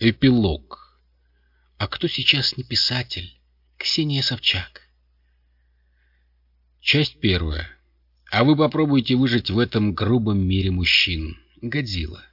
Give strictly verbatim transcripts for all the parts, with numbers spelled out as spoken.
Эпилог. А кто сейчас не писатель? Ксения Собчак. Часть первая. А вы попробуйте выжить в этом грубом мире мужчин. Годзилла.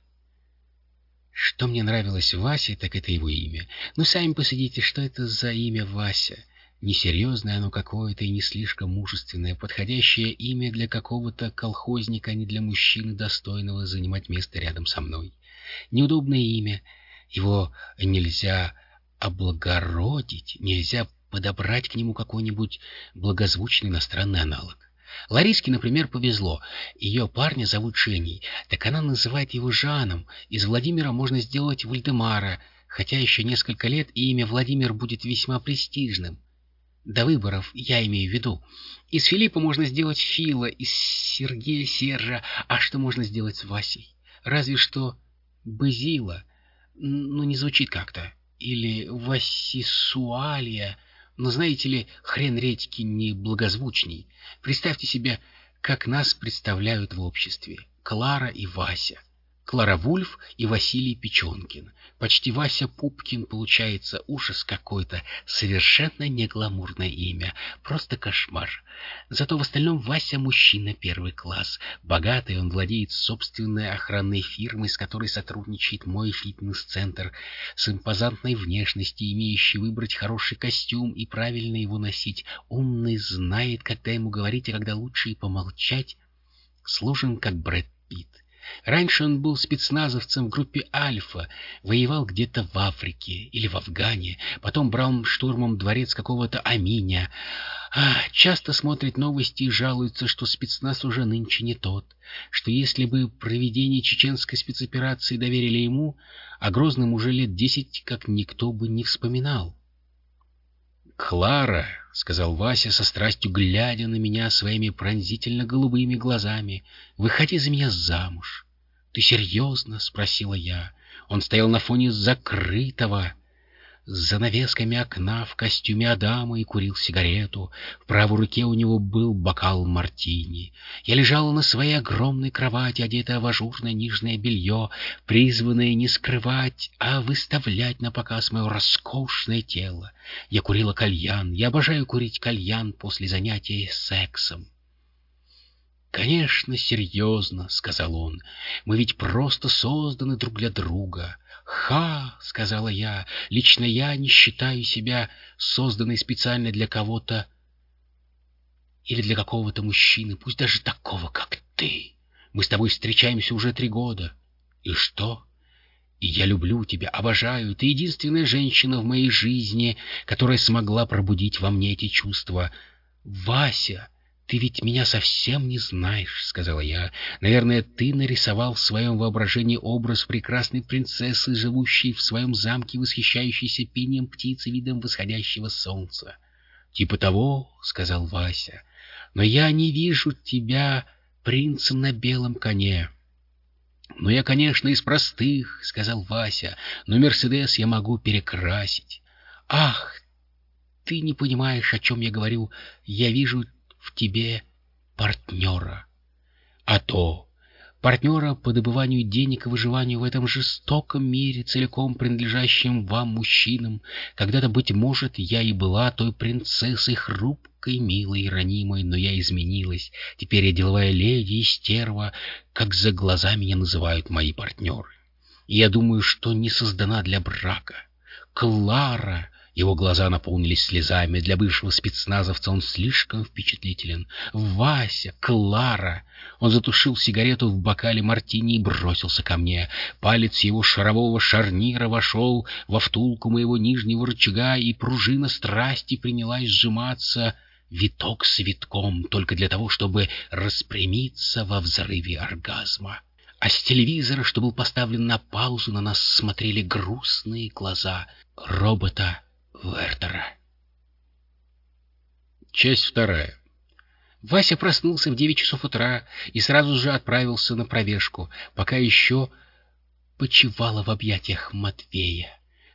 Что мне нравилось в Васе, так это его имя. Ну, сами посудите, что это за имя Вася? Несерьезное оно какое-то и не слишком мужественное, подходящее имя для какого-то колхозника, а не для мужчины, достойного занимать место рядом со мной. Неудобное имя. Его нельзя облагородить, нельзя подобрать к нему какой-нибудь благозвучный иностранный аналог. Лариске, например, повезло. Ее парня зовут Женей, так она называет его Жаном. Из Владимира можно сделать Вальдемара, хотя еще несколько лет и имя Владимир будет весьма престижным. До выборов, я имею в виду. Из Филиппа можно сделать Фила, из Сергея Сержа, а что можно сделать с Васей? Разве что Базила, ну не звучит как-то. Или Васисуалия. Но, знаете ли, хрен редьки не благозвучней. Представьте себе, как нас представляют в обществе. Клара и Вася. Клара Вульф и Василий Печенкин. Почти Вася Пупкин получается. Ужас какой-то. Совершенно не гламурное имя. Просто кошмар. Зато в остальном Вася мужчина первый класс. Богатый, он владеет собственной охранной фирмой, с которой сотрудничает мой фитнес-центр. С импозантной внешностью, имеющий выбрать хороший костюм и правильно его носить. Умный, знает, когда ему говорить, а когда лучше и помолчать. Сложен, как Брэд Питт. Раньше он был спецназовцем в группе «Альфа», воевал где-то в Африке или в Афгане, потом брал штурмом дворец какого-то Аминя. А, часто смотрит новости и жалуется, что спецназ уже нынче не тот, что если бы проведение чеченской спецоперации доверили ему, о Грозном уже лет десять как никто бы не вспоминал. «Клара», — сказал Вася со страстью, глядя на меня своими пронзительно-голубыми глазами, — «выходи за меня замуж». «Ты серьезно?» — спросила я. Он стоял на фоне закрытого с занавесками окна в костюме Адама и курил сигарету. В правой руке у него был бокал мартини. Я лежала на своей огромной кровати, одетая в ажурное нижнее белье, призванное не скрывать, а выставлять на показ мое роскошное тело. Я курила кальян. Я обожаю курить кальян после занятия сексом. «Конечно, серьезно», — сказал он. «Мы ведь просто созданы друг для друга». «Ха!» — сказала я. «Лично я не считаю себя созданной специально для кого-то или для какого-то мужчины, пусть даже такого, как ты. Мы с тобой встречаемся уже три года. И что? И я люблю тебя, обожаю. Ты единственная женщина в моей жизни, которая смогла пробудить во мне эти чувства. Вася, ты ведь меня совсем не знаешь», — сказала я. «Наверное, ты нарисовал в своем воображении образ прекрасной принцессы, живущей в своем замке, восхищающейся пением птицы, видом восходящего солнца». «Типа того», — сказал Вася. «Но я не вижу тебя принцем на белом коне». «Ну, я, конечно, из простых», — сказал Вася, — «но Мерседес я могу перекрасить». «Ах, ты не понимаешь, о чем я говорю. Я вижу в тебе партнера». «А то партнера по добыванию денег и выживанию в этом жестоком мире, целиком принадлежащем вам, мужчинам. Когда-то, быть может, я и была той принцессой, хрупкой, милой и ранимой, но я изменилась. Теперь я деловая леди и стерва, как за глаза меня называют мои партнеры. И я думаю, что не создана для брака. Клара...» Его глаза наполнились слезами. Для бывшего спецназовца он слишком впечатлителен. «Вася! Клара!» Он затушил сигарету в бокале мартини и бросился ко мне. Палец его шарового шарнира вошел во втулку моего нижнего рычага, и пружина страсти принялась сжиматься виток с витком, только для того, чтобы распрямиться во взрыве оргазма. А с телевизора, что был поставлен на паузу, на нас смотрели грустные глаза робота Вертера. Часть вторая. Вася проснулся в девять часов утра и сразу же отправился на пробежку, пока еще почивала в объятиях Матвея.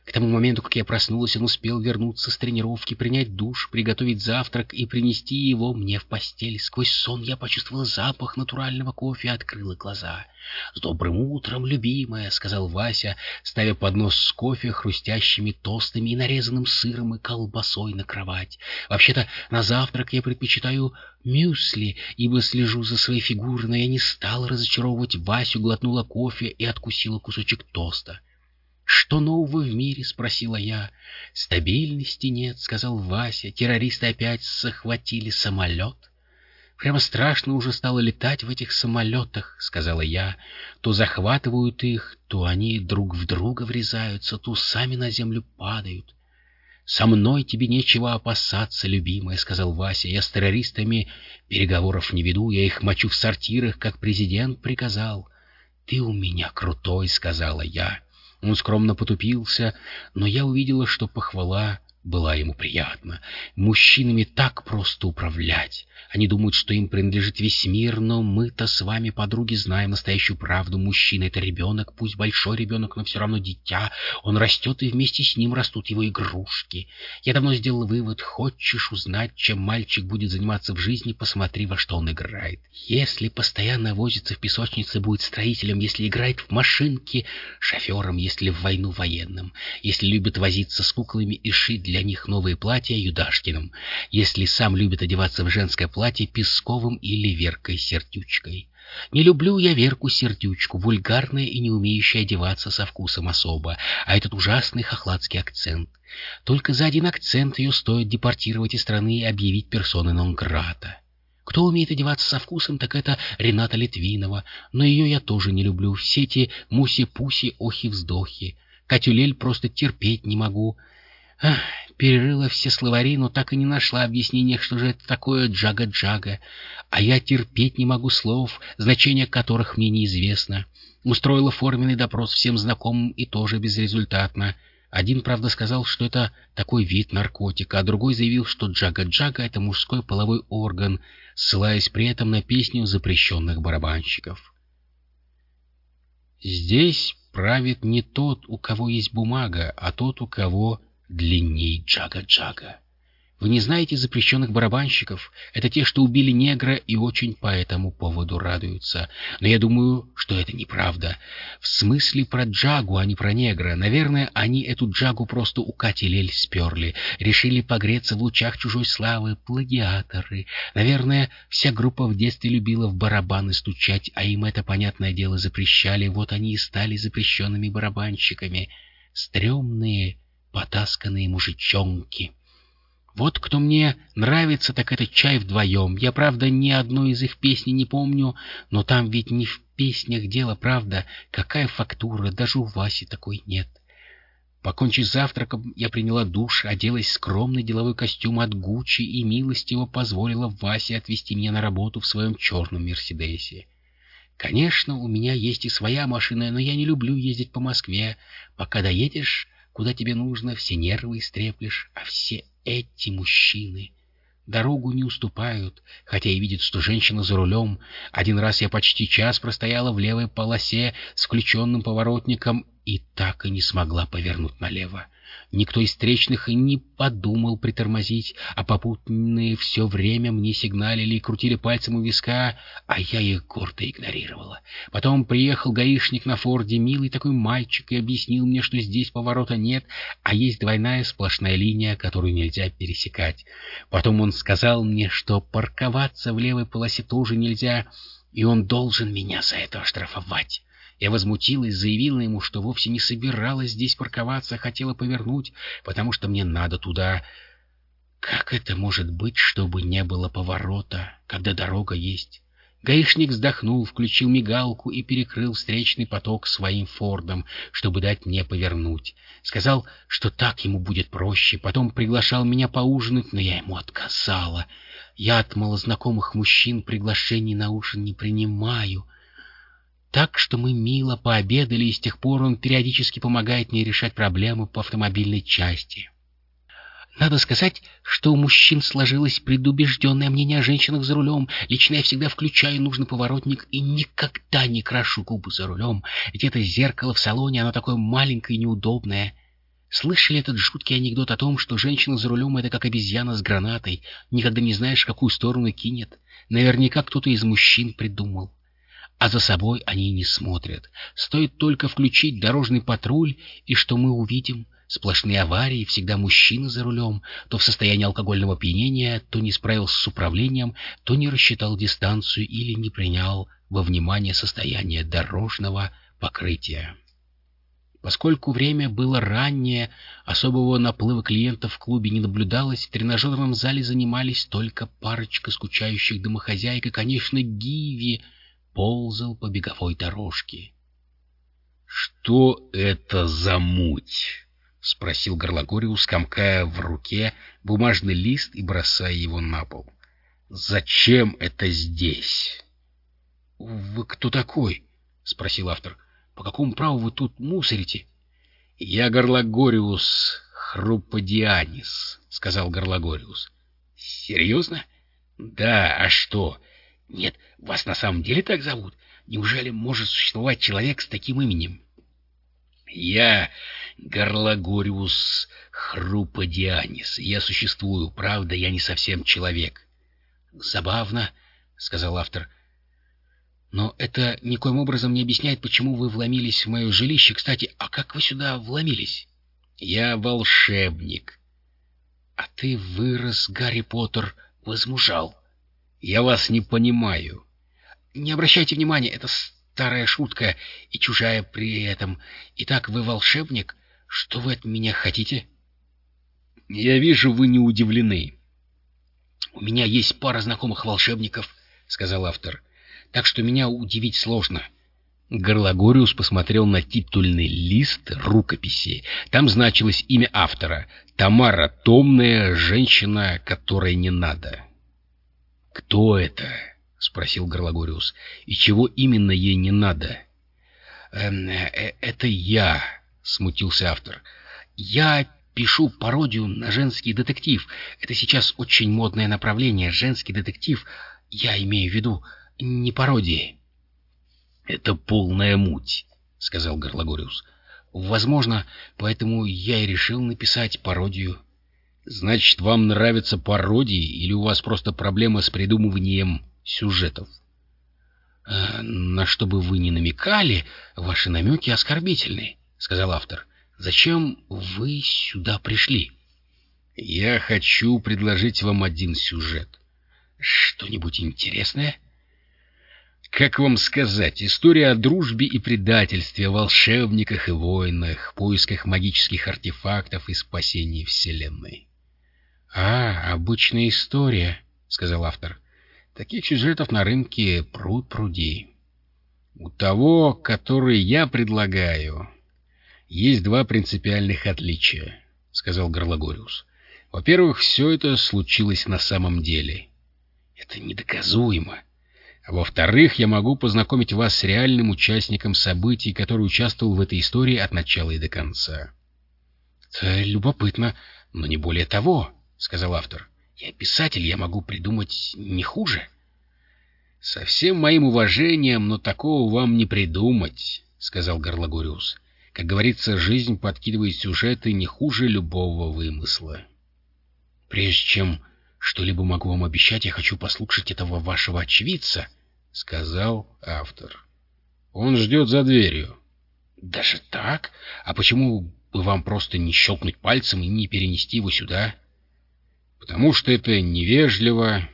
К тому моменту, как я проснулась, он успел вернуться с тренировки, принять душ, приготовить завтрак и принести его мне в постель. Сквозь сон я почувствовала запах натурального кофе и открыла глаза. «С добрым утром, любимая», — сказал Вася, ставя поднос с кофе, хрустящими тостами и нарезанным сыром и колбасой на кровать. «Вообще-то на завтрак я предпочитаю мюсли, ибо слежу за своей фигурой, но я не стала разочаровывать Васю, глотнула кофе и откусила кусочек тоста. «Что нового в мире?» — спросила я. «Стабильности нет», — сказал Вася. «Террористы опять захватили самолет». «Прямо страшно уже стало летать в этих самолетах», — сказала я. «То захватывают их, то они друг в друга врезаются, то сами на землю падают». «Со мной тебе нечего опасаться, любимая», — сказал Вася. «Я с террористами переговоров не веду, я их мочу в сортирах, как президент приказал». «Ты у меня крутой», — сказала я. Он скромно потупился, но я увидела, что похвала была ему приятна. Мужчинами так просто управлять. Они думают, что им принадлежит весь мир, но мы-то с вами, подруги, знаем настоящую правду. Мужчина — это ребенок, пусть большой ребенок, но все равно дитя. Он растет, и вместе с ним растут его игрушки. Я давно сделала вывод: хочешь узнать, чем мальчик будет заниматься в жизни, посмотри, во что он играет. Если постоянно возится в песочнице, будет строителем, если играет в машинки — шофером, если в войну — военным, если любит возиться с куклами и шить для них новые платья — Юдашкиным, если сам любит одеваться в женское платье — Песковым или Веркой Сердючкой. Не люблю я Верку Сердючку, вульгарная и не умеющая одеваться со вкусом особо, а этот ужасный хохладский акцент. Только за один акцент ее стоит депортировать из страны и объявить персоной нон-грата. Кто умеет одеваться со вкусом, так это Рената Литвинова, но ее я тоже не люблю. Все эти муси-пуси, охи-вздохи. Катю Лель просто терпеть не могу. Ах, перерыла все словари, но так и не нашла объяснения, что же это такое джага-джага. А я терпеть не могу слов, значение которых мне неизвестно. Устроила форменный допрос всем знакомым и тоже безрезультатно. Один, правда, сказал, что это такой вид наркотика, а другой заявил, что джага-джага — это мужской половой орган, ссылаясь при этом на песню запрещенных барабанщиков. Здесь правит не тот, у кого есть бумага, а тот, у кого длинней джага-джага. Вы не знаете запрещенных барабанщиков? Это те, что убили негра и очень по этому поводу радуются. Но я думаю, что это неправда. В смысле про джагу, а не про негра. Наверное, они эту джагу просто у Кати Лель сперли. Решили погреться в лучах чужой славы. Плагиаторы. Наверное, вся группа в детстве любила в барабаны стучать, а им это, понятное дело, запрещали. Вот они и стали запрещенными барабанщиками. Стремные, потасканные мужичонки. Вот кто мне нравится, так это «Чай вдвоем». Я, правда, ни одной из их песней не помню, но там ведь не в песнях дело, правда. Какая фактура, даже у Васи такой нет. Покончив завтраком, я приняла душ, оделась в скромный деловой костюм от Гуччи и милостиво позволила Васе отвезти меня на работу в своем черном Мерседесе. Конечно, у меня есть и своя машина, но я не люблю ездить по Москве. Пока доедешь, куда тебе нужно, все нервы истреплешь, а все эти мужчины дорогу не уступают, хотя и видят, что женщина за рулем. Один раз я почти час простояла в левой полосе с включенным поворотником и так и не смогла повернуть налево. Никто из встречных и не подумал притормозить, а попутные все время мне сигналили и крутили пальцем у виска, а я их гордо игнорировала. Потом приехал гаишник на Форде, милый такой мальчик, и объяснил мне, что здесь поворота нет, а есть двойная сплошная линия, которую нельзя пересекать. Потом он сказал мне, что парковаться в левой полосе тоже нельзя, и он должен меня за это оштрафовать. Я возмутилась, заявила ему, что вовсе не собиралась здесь парковаться, а хотела повернуть, потому что мне надо туда. Как это может быть, чтобы не было поворота, когда дорога есть? Гаишник вздохнул, включил мигалку и перекрыл встречный поток своим Фордом, чтобы дать мне повернуть. Сказал, что так ему будет проще. Потом приглашал меня поужинать, но я ему отказала. Я от малознакомых мужчин приглашений на ужин не принимаю. Так что мы мило пообедали, и с тех пор он периодически помогает мне решать проблемы по автомобильной части. Надо сказать, что у мужчин сложилось предубежденное мнение о женщинах за рулем. Лично я всегда включаю нужный поворотник и никогда не крашу губы за рулем, ведь это зеркало в салоне, оно такое маленькое и неудобное. Слышали этот жуткий анекдот о том, что женщина за рулем — это как обезьяна с гранатой, никогда не знаешь, в какую сторону кинет? Наверняка кто-то из мужчин придумал. А за собой они не смотрят. Стоит только включить дорожный патруль, и что мы увидим? Сплошные аварии, всегда мужчина за рулем, то в состоянии алкогольного опьянения, то не справился с управлением, то не рассчитал дистанцию или не принял во внимание состояние дорожного покрытия. Поскольку время было раннее, особого наплыва клиентов в клубе не наблюдалось, в тренажерном зале занимались только парочка скучающих домохозяек, и, конечно, Гиви ползал по беговой дорожке. — Что это за муть? — спросил Горлагориус, комкая в руке бумажный лист и бросая его на пол. — Зачем это здесь? — Вы кто такой? — спросил автор. — По какому праву вы тут мусорите? — Я Горлагориус Хруподианис, — сказал Горлагориус. — Серьезно? — Да, а что? — Нет, вас на самом деле так зовут? Неужели может существовать человек с таким именем? — Я Горлагориус Хруподианис. Я существую, правда, я не совсем человек. — Забавно, — сказал автор. — Но это никоим образом не объясняет, почему вы вломились в мое жилище. Кстати, а как вы сюда вломились? — Я волшебник. — А ты вырос, Гарри Поттер, возмужал. — Я вас не понимаю. — Не обращайте внимания, это старая шутка и чужая при этом. Итак, вы волшебник? Что вы от меня хотите? — Я вижу, вы не удивлены. — У меня есть пара знакомых волшебников, — сказал автор. — Так что меня удивить сложно. Горлагориус посмотрел на титульный лист рукописи. Там значилось имя автора — Тамара Томная, женщина, которой не надо. — Кто это? — спросил Горлагориус. — И чего именно ей не надо? э, э, — Это я, — смутился автор. — Я пишу пародию на женский детектив. Это сейчас очень модное направление. Женский детектив, я имею в виду, не пародии. — Это полная муть, — сказал Горлагориус. — Возможно, поэтому я и решил написать пародию. — Значит, вам нравятся пародии, или у вас просто проблема с придумыванием сюжетов? — На что бы вы ни намекали, ваши намеки оскорбительны, — сказал автор. — Зачем вы сюда пришли? — Я хочу предложить вам один сюжет. — Что-нибудь интересное? — Как вам сказать, история о дружбе и предательстве, волшебниках и воинах, поисках магических артефактов и спасении Вселенной. — А, обычная история, — сказал автор. — Таких сюжетов на рынке пруд пруди. — У того, который я предлагаю, есть два принципиальных отличия, — сказал Горлагориус. — Во-первых, все это случилось на самом деле. Это недоказуемо. А во-вторых, я могу познакомить вас с реальным участником событий, который участвовал в этой истории от начала и до конца. — Это любопытно, но не более того, — сказал автор. — Я писатель, я могу придумать не хуже. — Со всем моим уважением, но такого вам не придумать, — сказал Горлагориус. — Как говорится, жизнь подкидывает сюжеты не хуже любого вымысла. — Прежде чем что-либо могу вам обещать, я хочу послушать этого вашего очевидца, — сказал автор. — Он ждет за дверью. — Даже так? А почему бы вам просто не щелкнуть пальцем и не перенести его сюда? — Потому что это невежливо.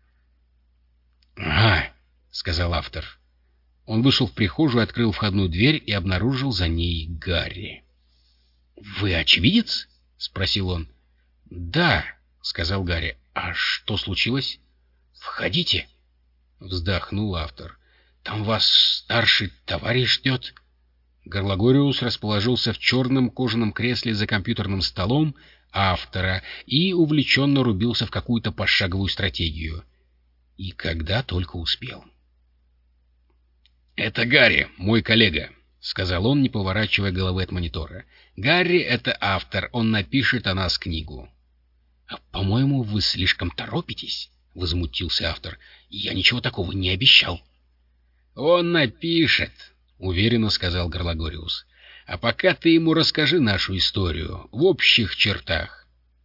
— Ага, — сказал автор. Он вышел в прихожую, открыл входную дверь и обнаружил за ней Гарри. — Вы очевидец? — спросил он. — Да, — сказал Гарри. — А что случилось? — Входите, — вздохнул автор. — Там вас старший товарищ ждет. Горлагориус расположился в черном кожаном кресле за компьютерным столом автора и увлеченно рубился в какую-то пошаговую стратегию. И когда только успел. — Это Гарри, мой коллега, — сказал он, не поворачивая головы от монитора. — Гарри — это автор, он напишет о нас книгу. — По-моему, вы слишком торопитесь, — возмутился автор. — Я ничего такого не обещал. — Он напишет, — уверенно сказал Горлагориус. — А пока ты ему расскажи нашу историю в общих чертах.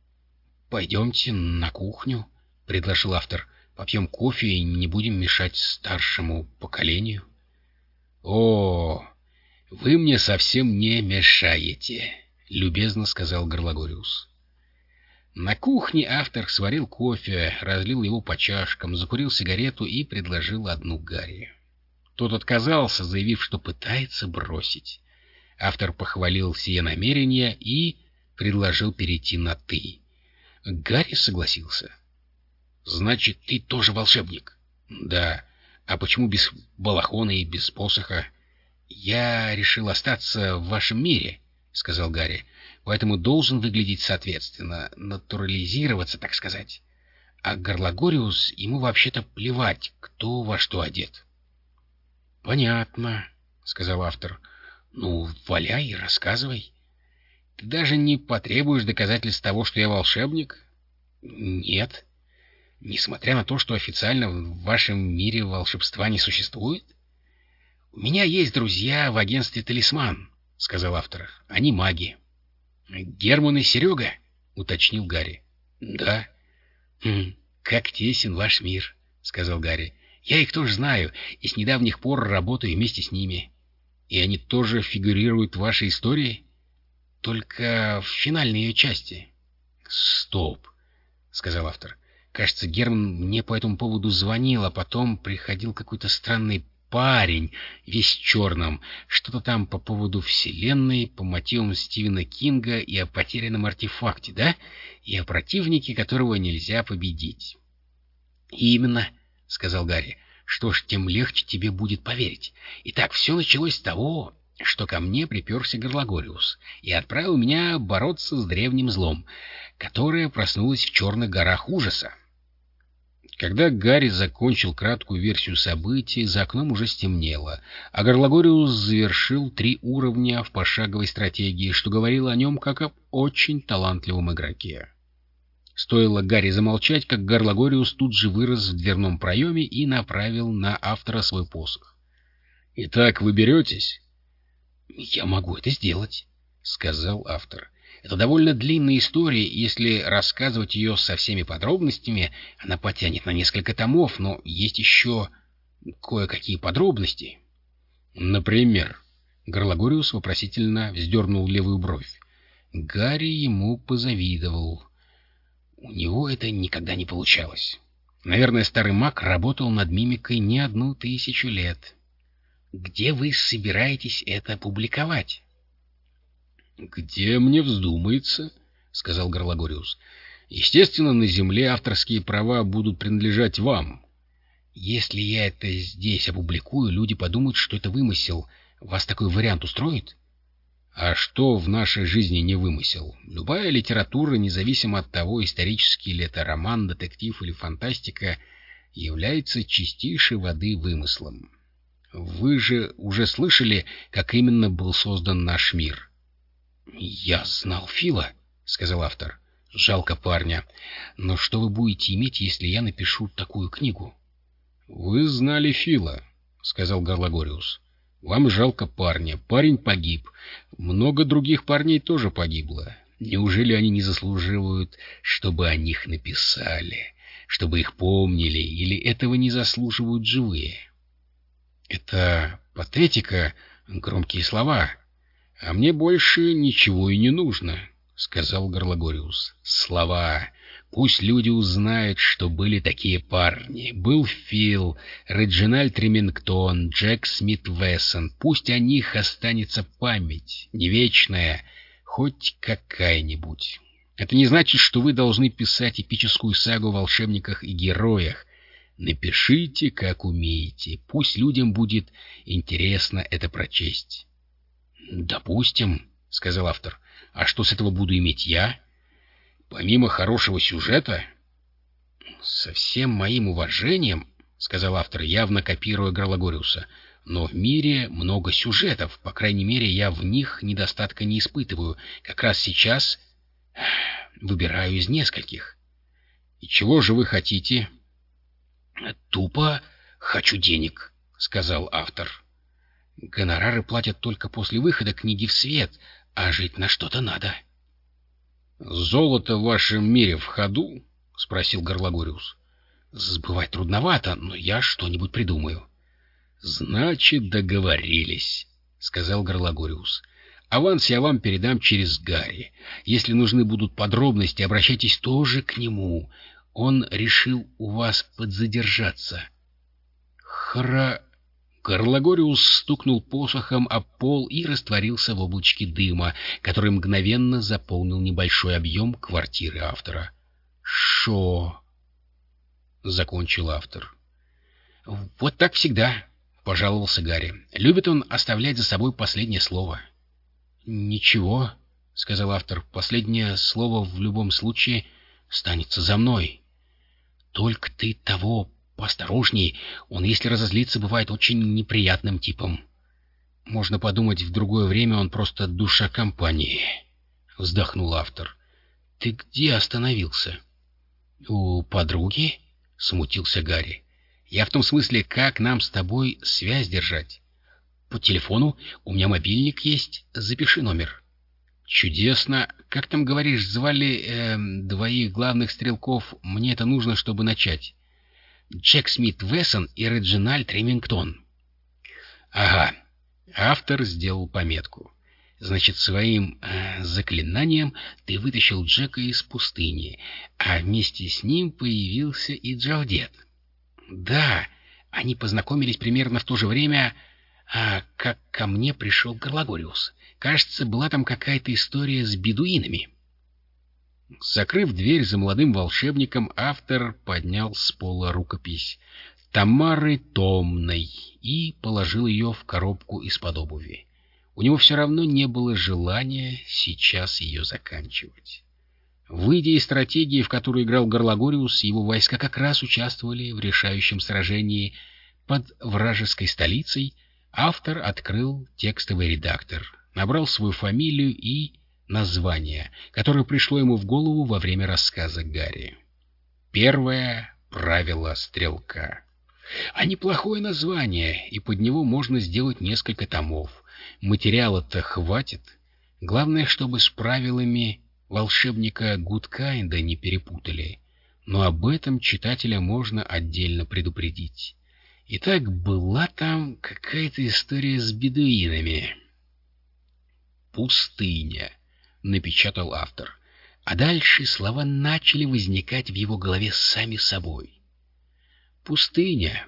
— Пойдемте на кухню, — предложил автор. — Попьем кофе и не будем мешать старшему поколению. — О, вы мне совсем не мешаете, — любезно сказал Горлагориус. На кухне автор сварил кофе, разлил его по чашкам, закурил сигарету и предложил одну Гарри. Тот отказался, заявив, что пытается бросить. Автор похвалил сие намерение и предложил перейти на «ты». Гарри согласился. — Значит, ты тоже волшебник? — Да. А почему без балахона и без посоха? — Я решил остаться в вашем мире, — сказал Гарри, — поэтому должен выглядеть соответственно, натурализироваться, так сказать. А Горлагориус, ему вообще-то плевать, кто во что одет. — Понятно, — сказал автор. — Ну, валяй и рассказывай. Ты даже не потребуешь доказательств того, что я волшебник? — Нет. Несмотря на то, что официально в вашем мире волшебства не существует? — У меня есть друзья в агентстве «Талисман», — сказал автор. — Они маги. — Герман и Серега? — уточнил Гарри. — Да. Хм, — Как тесен ваш мир, — сказал Гарри. — Я их тоже знаю, и с недавних пор работаю вместе с ними. И они тоже фигурируют в вашей истории? — Только в финальной ее части. — Стоп, — сказал автор. — Кажется, Герман мне по этому поводу звонил, а потом приходил какой-то странный парень, весь в черном, что-то там по поводу вселенной, по мотивам Стивена Кинга и о потерянном артефакте, да? И о противнике, которого нельзя победить. — Именно, — сказал Гарри. — Что ж, тем легче тебе будет поверить. Итак, все началось с того, что ко мне приперся Горлагориус и отправил меня бороться с древним злом, которое проснулось в черных горах ужаса. Когда Гарри закончил краткую версию событий, за окном уже стемнело, а Горлагориус завершил три уровня в пошаговой стратегии, что говорило о нем как об очень талантливом игроке. Стоило Гарри замолчать, как Горлагориус тут же вырос в дверном проеме и направил на автора свой посох. — Итак, вы беретесь? — Я могу это сделать, — сказал автор. Это довольно длинная история, и если рассказывать ее со всеми подробностями, она потянет на несколько томов, но есть еще кое-какие подробности. Например, Горлагориус вопросительно вздернул левую бровь. Гарри ему позавидовал. У него это никогда не получалось. Наверное, старый маг работал над мимикой не одну тысячу лет. Где вы собираетесь это публиковать? — Где мне вздумается, — сказал Горлагориус. — Естественно, на земле авторские права будут принадлежать вам. Если я это здесь опубликую, люди подумают, что это вымысел. Вас такой вариант устроит? А что в нашей жизни не вымысел? Любая литература, независимо от того, исторический ли это роман, детектив или фантастика, является чистейшей воды вымыслом. Вы же уже слышали, как именно был создан наш мир? — Я знал Фила, — сказал автор. — Жалко парня. Но что вы будете иметь, если я напишу такую книгу? — Вы знали Фила, — сказал Горлагориус. — Вам жалко парня. Парень погиб. Много других парней тоже погибло. Неужели они не заслуживают, чтобы о них написали, чтобы их помнили, или этого не заслуживают живые? — Это патетика, громкие слова. — А мне больше ничего и не нужно, — сказал Горлагориус. — Слова. Пусть люди узнают, что были такие парни. Был Фил, Реджинальд Ремингтон, Джек Смит Вессон. Пусть о них останется память, не вечная, хоть какая-нибудь. Это не значит, что вы должны писать эпическую сагу о волшебниках и героях. Напишите, как умеете. Пусть людям будет интересно это прочесть. — Допустим, — сказал автор. — А что с этого буду иметь я? Помимо хорошего сюжета? — Со всем моим уважением, — сказал автор, явно копируя Горлагориуса, — но в мире много сюжетов. По крайней мере, я в них недостатка не испытываю. Как раз сейчас выбираю из нескольких. — И чего же вы хотите? — Тупо хочу денег, — сказал автор. Гонорары платят только после выхода книги в свет, а жить на что-то надо. — Золото в вашем мире в ходу? — спросил Горлагориус. — Сбывать трудновато, но я что-нибудь придумаю. — Значит, договорились, — сказал Горлагориус. — Аванс я вам передам через Гарри. Если нужны будут подробности, обращайтесь тоже к нему. Он решил у вас подзадержаться. — Хра... Горлагориус стукнул посохом об пол и растворился в облачке дыма, который мгновенно заполнил небольшой объем квартиры автора. «Шо?» — закончил автор. «Вот так всегда», — пожаловался Гарри. «Любит он оставлять за собой последнее слово». «Ничего», — сказал автор, — «последнее слово в любом случае останется за мной. Только ты того поосторожней, он, если разозлится, бывает очень неприятным типом. Можно подумать, в другое время он просто душа компании», — вздохнул автор. «Ты где остановился?» «У подруги?» — смутился Гарри. «Я в том смысле, как нам с тобой связь держать. По телефону у меня мобильник есть, запиши номер». «Чудесно. Как там, говоришь, звали э, двоих главных стрелков? Мне это нужно, чтобы начать». «Джек Смит Вессон и Реджинальд Ремингтон». «Ага». Автор сделал пометку. «Значит, своим э, заклинанием ты вытащил Джека из пустыни, а вместе с ним появился и Джавдет». «Да, они познакомились примерно в то же время, а, как ко мне пришел Горлагориус. Кажется, была там какая-то история с бедуинами». Закрыв дверь за молодым волшебником, автор поднял с пола рукопись Тамары Томной и положил ее в коробку из-под обуви. У него все равно не было желания сейчас ее заканчивать. Выйдя из стратегии, в которую играл Горлагориус, его войска как раз участвовали в решающем сражении под вражеской столицей, автор открыл текстовый редактор, набрал свою фамилию и название, которое пришло ему в голову во время рассказа Гарри. Первое правило стрелка. А неплохое название, и под него можно сделать несколько томов. Материала-то хватит. Главное, чтобы с правилами волшебника Гудкайнда не перепутали. Но об этом читателя можно отдельно предупредить. Итак, была там какая-то история с бедуинами. «Пустыня», — напечатал автор. А дальше слова начали возникать в его голове сами собой. Пустыня.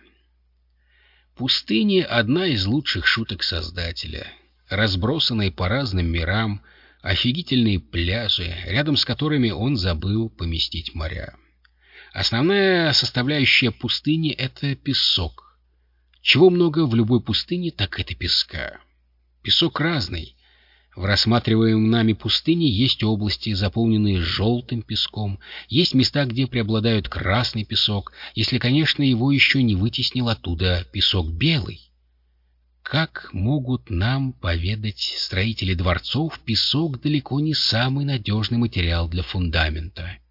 Пустыня — одна из лучших шуток создателя. Разбросанные по разным мирам, офигительные пляжи, рядом с которыми он забыл поместить моря. Основная составляющая пустыни — это песок. Чего много в любой пустыне, так это песка. Песок разный. В рассматриваемой нами пустыне есть области, заполненные желтым песком, есть места, где преобладает красный песок, если, конечно, его еще не вытеснил оттуда песок белый. Как могут нам поведать строители дворцов, песок далеко не самый надежный материал для фундамента.